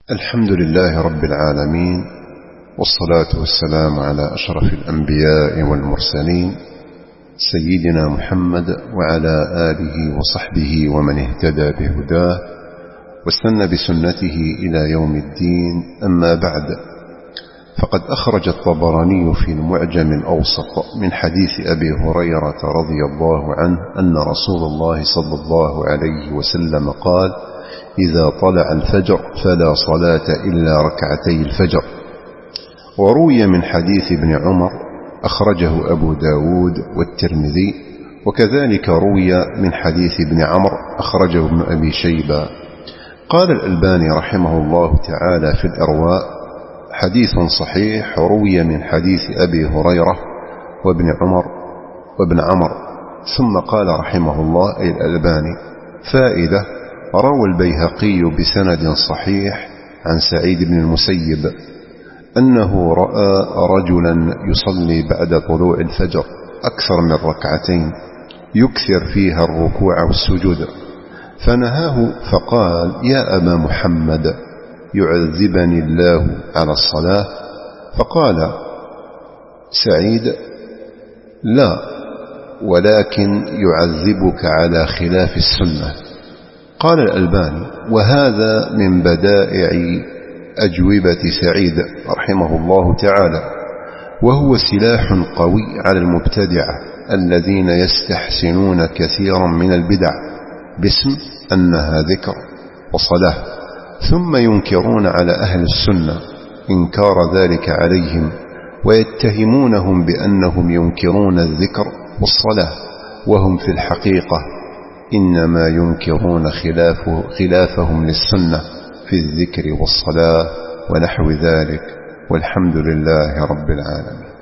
الحمد لله رب العالمين، والصلاة والسلام على أشرف الأنبياء والمرسلين سيدنا محمد وعلى آله وصحبه ومن اهتدى بهداه واستنى بسنته إلى يوم الدين. أما بعد، فقد أخرج الطبراني في المعجم الأوسط من حديث أبي هريرة رضي الله عنه أن رسول الله صلى الله عليه وسلم قال: إذا طلع الفجر فلا صلاة إلا ركعتي الفجر. وروي من حديث ابن عمر أخرجه أبو داود والترمذي، وكذلك روي من حديث ابن عمرو أخرجه ابن أبي شيبة. قال الألباني رحمه الله تعالى في الإرواء: حديث صحيح روي من حديث أبي هريرة وابن عمر وابن عمرو. ثم قال رحمه الله أي الألباني: فائدة: روى البيهقي بسند صحيح عن سعيد بن المسيب أنه رأى رجلا يصلي بعد طلوع الفجر أكثر من ركعتين يكثر فيها الركوع والسجود، فنهاه فقال: يا أبا محمد، يعذبني الله على الصلاة؟ فقال سعيد: لا، ولكن يعذبك على خلاف السنة. قال الألباني: وهذا من بدائع أجوبة سعيد رحمه الله تعالى، وهو سلاح قوي على المبتدعة الذين يستحسنون كثيرا من البدع باسم أنها ذكر وصلاة، ثم ينكرون على أهل السنة إنكار ذلك عليهم، ويتهمونهم بأنهم ينكرون الذكر والصلاة، وهم في الحقيقة إنما ينكرون خلافهم للسنة في الذكر والصلاة ونحو ذلك. والحمد لله رب العالمين.